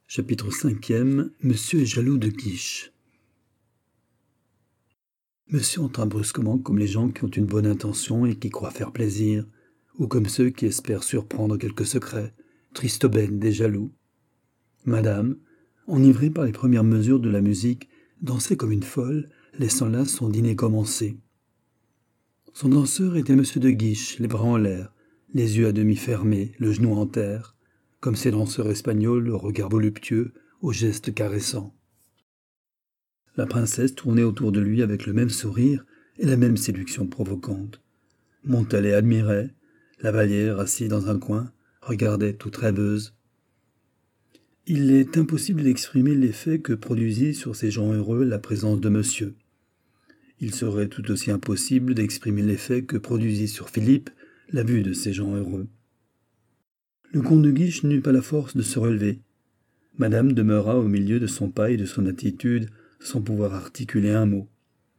Chapitre 5e. Monsieur est jaloux de Guiche. Monsieur entra brusquement comme les gens qui ont une bonne intention et qui croient faire plaisir, ou comme ceux qui espèrent surprendre quelque secret, triste aubaine des jaloux. Madame, enivrée par les premières mesures de la musique, dansait comme une folle, laissant là son dîner commencé. Son danseur était monsieur de Guiche, les bras en l'air, les yeux à demi fermés, le genou en terre, comme ces danseurs espagnols au regard voluptueux, aux gestes caressants. La princesse tournait autour de lui avec le même sourire et la même séduction provocante. Montalais admirait, la Vallière, assise dans un coin, regardait toute rêveuse. Il est impossible d'exprimer l'effet que produisit sur ces gens heureux la présence de monsieur. Il serait tout aussi impossible d'exprimer l'effet que produisit sur Philippe la vue de ces gens heureux. Le comte de Guiche n'eut pas la force de se relever. Madame demeura au milieu de son pas et de son attitude, sans pouvoir articuler un mot.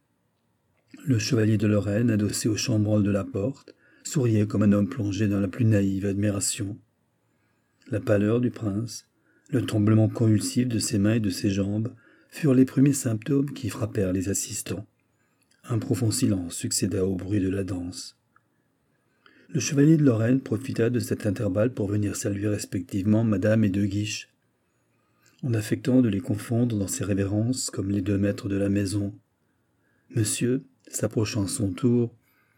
Le chevalier de Lorraine, adossé au chambranle de la porte, souriait comme un homme plongé dans la plus naïve admiration. La pâleur du prince, le tremblement convulsif de ses mains et de ses jambes furent les premiers symptômes qui frappèrent les assistants. Un profond silence succéda au bruit de la danse. Le chevalier de Lorraine profita de cet intervalle pour venir saluer respectivement Madame et de Guiche, en affectant de les confondre dans ses révérences comme les deux maîtres de la maison. Monsieur, s'approchant à son tour,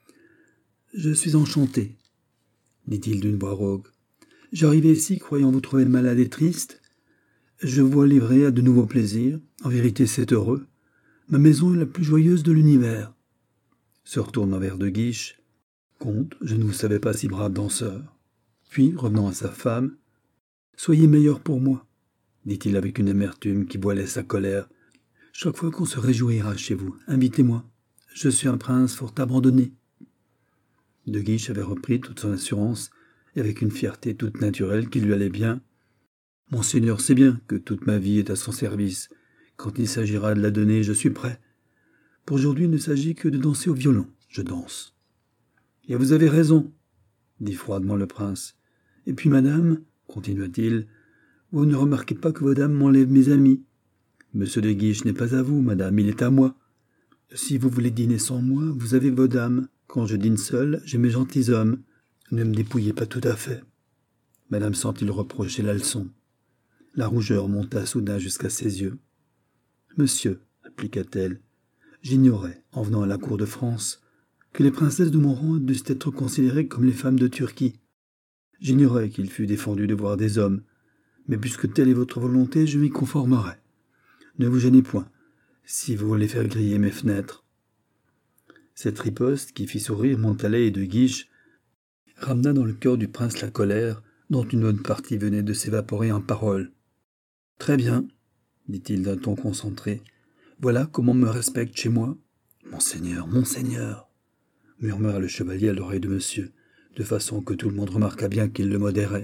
« Je suis enchanté, dit-il d'une voix rauque. J'arrivais ici croyant vous trouver malade et triste. Je vous vois livré à de nouveaux plaisirs. En vérité, c'est heureux. Ma maison est la plus joyeuse de l'univers. » Se retournant vers de Guiche, « Comte, je ne vous savais pas si brave danseur. » Puis, revenant à sa femme, « Soyez meilleur pour moi, » dit-il avec une amertume qui voilait sa colère. « Chaque fois qu'on se réjouira chez vous, invitez-moi. Je suis un prince fort abandonné. » De Guiche avait repris toute son assurance et avec une fierté toute naturelle qui lui allait bien. « Monseigneur sait bien que toute ma vie est à son service. Quand il s'agira de la donner, je suis prêt. Pour aujourd'hui, il ne s'agit que de danser au violon. Je danse. » « Et vous avez raison, » dit froidement le prince. « Et puis, madame, continua-t-il, vous ne remarquez pas que vos dames m'enlèvent mes amis. Monsieur de Guiche n'est pas à vous, madame, il est à moi. Si vous voulez dîner sans moi, vous avez vos dames. Quand je dîne seul, j'ai mes gentilshommes. Ne me dépouillez pas tout à fait. » Madame sentit le reproche et la leçon. La rougeur monta soudain jusqu'à ses yeux. « Monsieur, répliqua-t-elle, j'ignorais, en venant à la cour de France, que les princesses de mon rang dussent être considérées comme les femmes de Turquie. J'ignorais qu'il fût défendu de voir des hommes, mais puisque telle est votre volonté, je m'y conformerai. Ne vous gênez point, si vous voulez faire griller mes fenêtres. » Cette riposte, qui fit sourire Montalais et de Guiche, ramena dans le cœur du prince la colère, dont une bonne partie venait de s'évaporer en paroles. « Très bien, » dit-il d'un ton concentré. « Voilà comment on me respecte chez moi. »« Monseigneur, monseigneur !» murmura le chevalier à l'oreille de monsieur, de façon que tout le monde remarqua bien qu'il le modérait.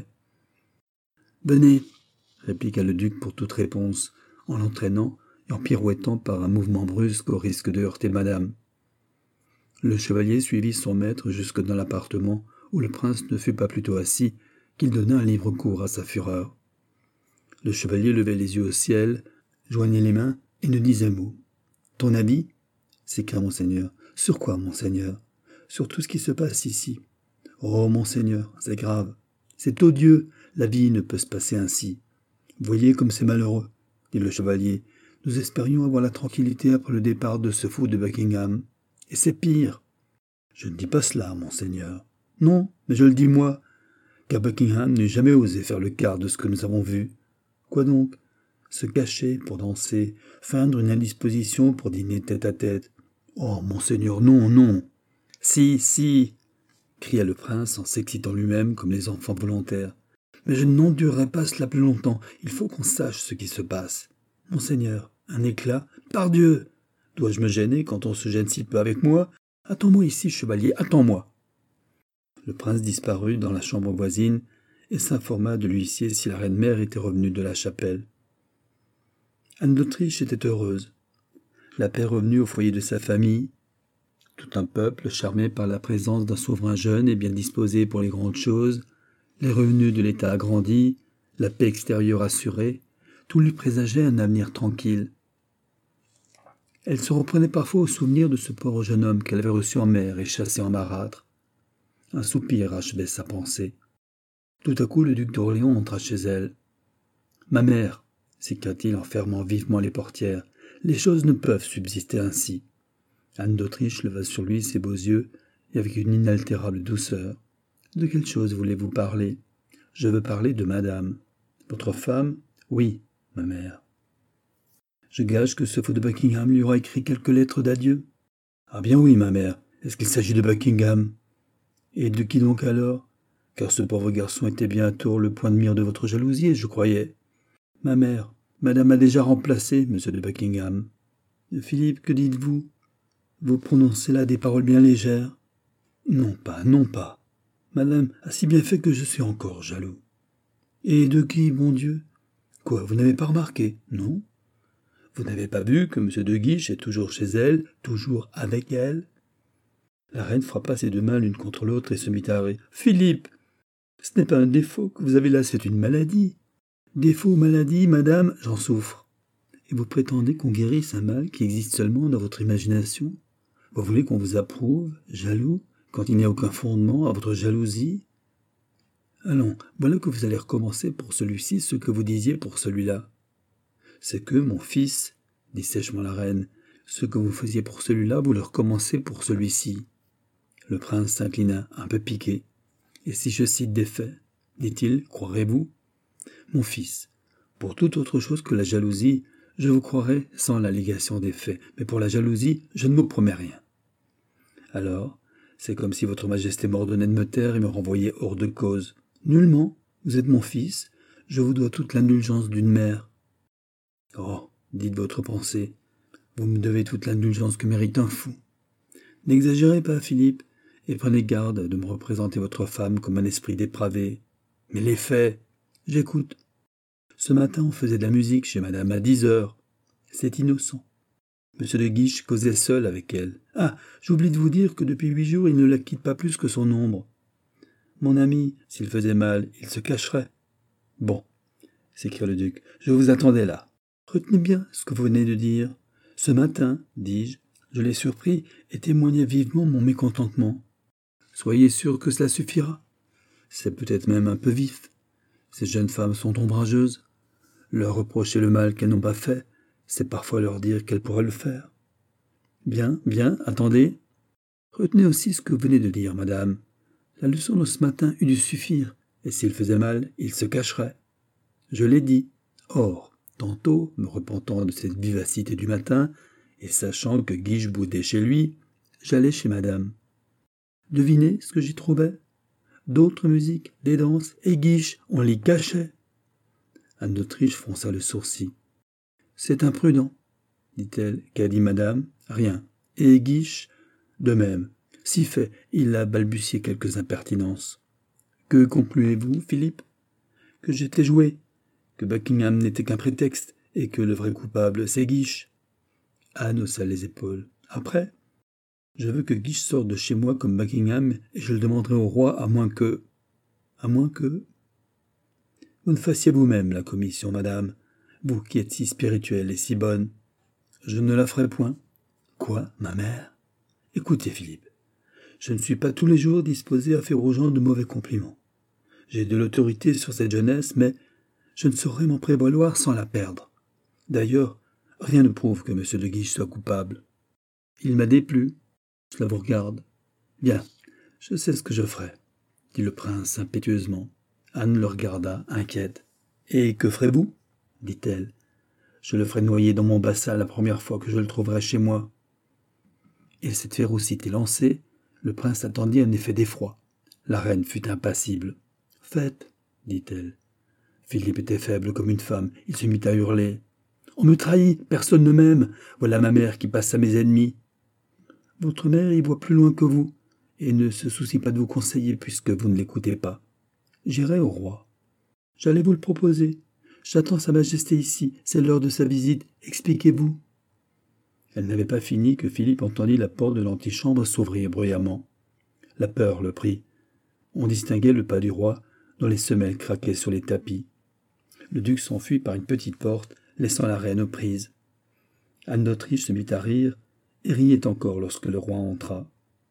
« Venez, » répliqua le duc pour toute réponse, en l'entraînant et en pirouettant par un mouvement brusque au risque de heurter madame. Le chevalier suivit son maître jusque dans l'appartement où le prince ne fut pas plutôt assis qu'il donna un libre cours à sa fureur. Le chevalier levait les yeux au ciel, joignait les mains et ne disait mot. « Ton avis ?» s'écria monseigneur. « Sur quoi, monseigneur ? Sur tout ce qui se passe ici. Oh, monseigneur, c'est grave. C'est odieux. La vie ne peut se passer ainsi. Voyez comme c'est malheureux, dit le chevalier. Nous espérions avoir la tranquillité après le départ de ce fou de Buckingham. Et c'est pire. Je ne dis pas cela, monseigneur. Non, mais je le dis moi, car Buckingham n'eût jamais osé faire le quart de ce que nous avons vu. Quoi donc ? Se cacher pour danser, feindre une indisposition pour dîner tête à tête. Oh, monseigneur, non, non. Si, si, cria le prince en s'excitant lui-même comme les enfants volontaires. Mais je n'endurerai pas cela plus longtemps. Il faut qu'on sache ce qui se passe. Monseigneur, un éclat, pardieu! Dois-je me gêner quand on se gêne si peu avec moi? Attends-moi ici, chevalier, attends-moi. Le prince disparut dans la chambre voisine et s'informa de l'huissier si la reine-mère était revenue de la chapelle. Anne d'Autriche était heureuse. La paix revenue au foyer de sa famille. Tout un peuple, charmé par la présence d'un souverain jeune et bien disposé pour les grandes choses, les revenus de l'État agrandis, la paix extérieure assurée, Tout lui présageait un avenir tranquille. Elle se reprenait parfois au souvenir de ce pauvre jeune homme qu'elle avait reçu en mer et chassé en marâtre. Un soupir achevait sa pensée. Tout à coup, le duc d'Orléans entra chez elle. « Ma mère, s'écria-t-il en fermant vivement les portières, les choses ne peuvent subsister ainsi. » Anne d'Autriche leva sur lui ses beaux yeux et avec une inaltérable douceur. « De quelle chose voulez-vous parler ? Je veux parler de madame. Votre femme ? Oui, ma mère. Je gage que ce fou de Buckingham lui aura écrit quelques lettres d'adieu. Ah bien oui, ma mère. Est-ce qu'il s'agit de Buckingham ? Et de qui donc alors ? Car ce pauvre garçon était bien à Tours le point de mire de votre jalousie, je croyais. Ma mère, madame a déjà remplacé monsieur de Buckingham. Philippe, que dites-vous ? Vous prononcez là des paroles bien légères. Non pas, non pas. Madame a si bien fait que je suis encore jaloux. Et de qui, bon Dieu ? Quoi, vous n'avez pas remarqué ? Non ? Vous n'avez pas vu que M. de Guiche est toujours chez elle, toujours avec elle ? La reine frappa ses deux mains l'une contre l'autre et se mit à rire. Philippe, ce n'est pas un défaut que vous avez là, c'est une maladie. Défaut ou maladie, madame, j'en souffre. Et vous prétendez qu'on guérisse un mal qui existe seulement dans votre imagination ? Vous voulez qu'on vous approuve, jaloux, quand il n'y a aucun fondement à votre jalousie ? Allons, voilà que vous allez recommencer pour celui-ci ce que vous disiez pour celui-là. C'est que, mon fils, dit sèchement la reine, ce que vous faisiez pour celui-là, vous le recommencez pour celui-ci. Le prince s'inclina, un peu piqué. Et si je cite des faits, dit-il, croirez-vous ? Mon fils, pour toute autre chose que la jalousie, je vous croirais sans l'allégation des faits, mais pour la jalousie, je ne vous promets rien. Alors, c'est comme si votre majesté m'ordonnait de me taire et me renvoyait hors de cause. Nullement, vous êtes mon fils, je vous dois toute l'indulgence d'une mère. Oh, dites votre pensée, vous me devez toute l'indulgence que mérite un fou. N'exagérez pas, Philippe, et prenez garde de me représenter votre femme comme un esprit dépravé. Mais les faits, j'écoute. Ce matin, on faisait de la musique chez madame à 10 heures. C'est innocent. Monsieur de Guiche causait seul avec elle. Ah, j'oublie de vous dire que depuis 8 jours, il ne la quitte pas plus que son ombre. Mon ami, s'il faisait mal, il se cacherait. Bon, s'écria le duc, je vous attendais là. Retenez bien ce que vous venez de dire. Ce matin, dis-je, je l'ai surpris et témoignai vivement mon mécontentement. Soyez sûr que cela suffira. C'est peut-être même un peu vif. Ces jeunes femmes sont ombrageuses. Leur reprocher le mal qu'elles n'ont pas fait, c'est parfois leur dire qu'elles pourraient le faire. Bien, bien, attendez. Retenez aussi ce que vous venez de dire, madame. La leçon de ce matin eût dû suffire, et s'il faisait mal, il se cacherait. Je l'ai dit. Or, tantôt, me repentant de cette vivacité du matin, et sachant que Guiche boudait chez lui, j'allais chez madame. Devinez ce que j'y trouvais. D'autres musiques, des danses, et Guiche, on l'y cachait. Anne d'Autriche fronça le sourcil. C'est imprudent, dit-elle. Qu'a dit madame ? Rien. Et Guiche ? De même. Si fait, il a balbutié quelques impertinences. Que concluez-vous, Philippe ? Que j'étais joué, que Buckingham n'était qu'un prétexte, et que le vrai coupable, c'est Guiche. Anne haussa les épaules. Après ? Je veux que Guiche sorte de chez moi comme Buckingham, et je le demanderai au roi, à moins que... Vous ne fassiez vous-même la commission, madame, vous qui êtes si spirituelle et si bonne. Je ne la ferai point. Quoi, ma mère ? Écoutez, Philippe, je ne suis pas tous les jours disposé à faire aux gens de mauvais compliments. J'ai de l'autorité sur cette jeunesse, mais je ne saurais m'en prévaloir sans la perdre. D'ailleurs, rien ne prouve que M. de Guiche soit coupable. Il m'a déplu. Cela vous regarde. Bien, je sais ce que je ferai, dit le prince impétueusement. Anne le regarda, inquiète. Et que ferez-vous ? dit-elle. Je le ferai noyer dans mon bassin la première fois que je le trouverai chez moi. Et cette férocité lancée, le prince attendit un effet d'effroi. La reine fut impassible. « Faites, dit-elle. » Philippe était faible comme une femme. Il se mit à hurler. « On me trahit, personne ne m'aime. Voilà ma mère qui passe à mes ennemis. » Votre mère y voit plus loin que vous, et ne se soucie pas de vous conseiller puisque vous ne l'écoutez pas. J'irai au roi. J'allais vous le proposer. J'attends sa majesté ici, c'est l'heure de sa visite. Expliquez-vous. Elle n'avait pas fini que Philippe entendit la porte de l'antichambre s'ouvrir bruyamment. La peur le prit. On distinguait le pas du roi, dont les semelles craquaient sur les tapis. Le duc s'enfuit par une petite porte, laissant la reine aux prises. Anne d'Autriche se mit à rire, et riait encore lorsque le roi entra.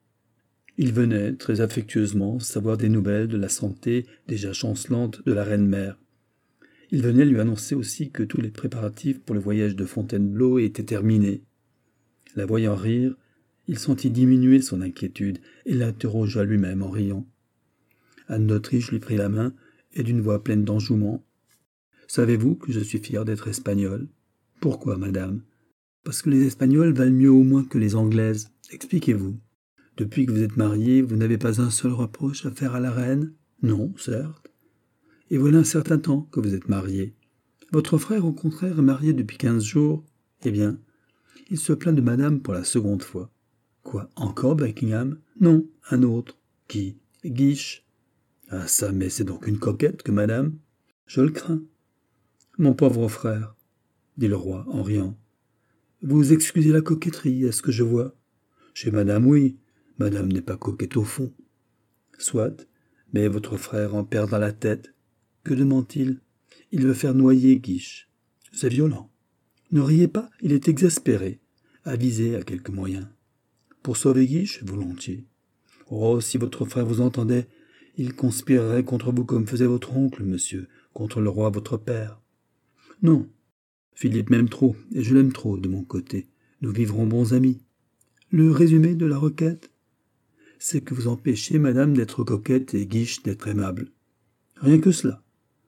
Il venait, très affectueusement, savoir des nouvelles de la santé déjà chancelante de la reine-mère. Il venait lui annoncer aussi que tous les préparatifs pour le voyage de Fontainebleau étaient terminés. La voyant rire, il sentit diminuer son inquiétude et l'interrogea lui-même en riant. Anne d'Autriche lui prit la main et d'une voix pleine d'enjouement. « Savez-vous que je suis fier d'être espagnole ? » ?»« Pourquoi, madame ? » ?»« Parce que les Espagnoles valent mieux au moins que les Anglaises. Expliquez-vous. Depuis que vous êtes mariée, vous n'avez pas un seul reproche à faire à la reine ? Non, certes. Et voilà un certain temps que vous êtes mariée. Votre frère, au contraire, est marié depuis 15 jours. Eh bien, il se plaint de madame pour la seconde fois. Quoi, encore Buckingham ? Non, un autre. Qui ? Guiche. Ah ça, mais c'est donc une coquette que madame. Je le crains. Mon pauvre frère, dit le roi en riant. Vous excusez la coquetterie, est-ce que je vois ? Chez madame, oui. Madame n'est pas coquette au fond. Soit, mais votre frère en perdra la tête. Que demande-t-il ? Il veut faire noyer Guiche. C'est violent. Ne riez pas, il est exaspéré. Avisez à quelque moyen. Pour sauver Guiche, volontiers. Oh, si votre frère vous entendait, il conspirerait contre vous comme faisait votre oncle, monsieur, contre le roi votre père. Non, Philippe m'aime trop, et je l'aime trop de mon côté. Nous vivrons bons amis. Le résumé de la requête, c'est que vous empêchez madame d'être coquette et Guiche d'être aimable. Rien que cela.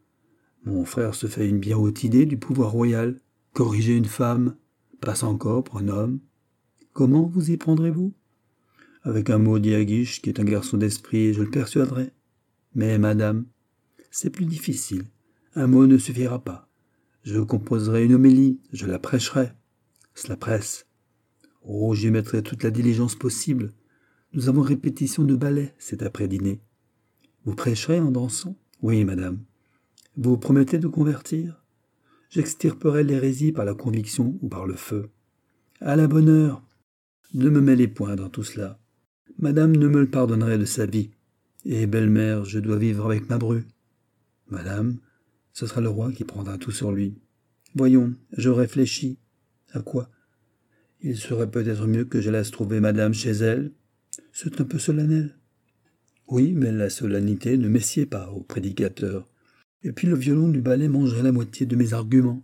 Mon frère se fait une bien haute idée du pouvoir royal. Corriger une femme passe encore pour un homme. Comment vous y prendrez-vous ? Avec un mot dit à Guiche, qui est un garçon d'esprit, je le persuaderai. Mais, madame, c'est plus difficile. Un mot ne suffira pas. Je composerai une homélie, je la prêcherai. Cela presse. Oh, j'y mettrai toute la diligence possible. Nous avons répétition de ballet cet après-dîner. Vous prêcherez en dansant ? Oui, madame. Vous promettez de convertir ? J'extirperai l'hérésie par la conviction ou par le feu. À la bonne heure. Ne me mêlez point dans tout cela. Madame ne me le pardonnerait de sa vie. Et, belle-mère, je dois vivre avec ma bru. Madame, ce sera le roi qui prendra tout sur lui. Voyons, je réfléchis. À quoi ? Il serait peut-être mieux que je laisse trouver madame chez elle. C'est un peu solennel. Oui, mais la solennité ne messied pas au prédicateur. Et puis le violon du ballet mangerait la moitié de mes arguments.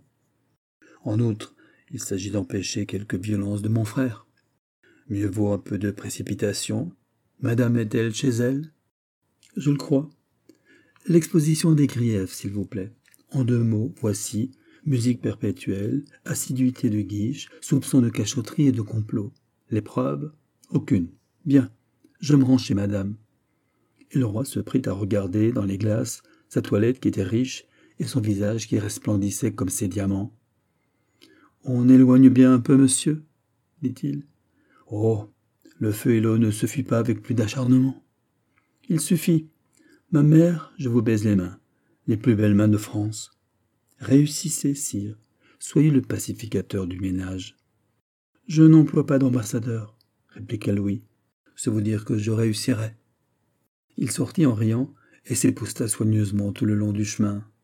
En outre, il s'agit d'empêcher quelque violence de mon frère. Mieux vaut un peu de précipitation. Madame est-elle chez elle ? Je le crois. L'exposition des griefs, s'il vous plaît. En 2 mots, voici musique perpétuelle, assiduité de Guiche, soupçon de cachotterie et de complot. Les preuves ? Aucune. Bien, je me rends chez madame. Et le roi se prit à regarder dans les glaces sa toilette qui était riche et son visage qui resplendissait comme ses diamants. « On éloigne bien un peu, monsieur ?» dit-il. « Oh, le feu et l'eau ne se fuient pas avec plus d'acharnement. Il suffit. Ma mère, je vous baise les mains, les plus belles mains de France. Réussissez, sire, soyez le pacificateur du ménage. »« Je n'emploie pas d'ambassadeur, » répliqua Louis. « C'est vous dire que je réussirai. » Il sortit en riant et s'épousta soigneusement tout le long du chemin.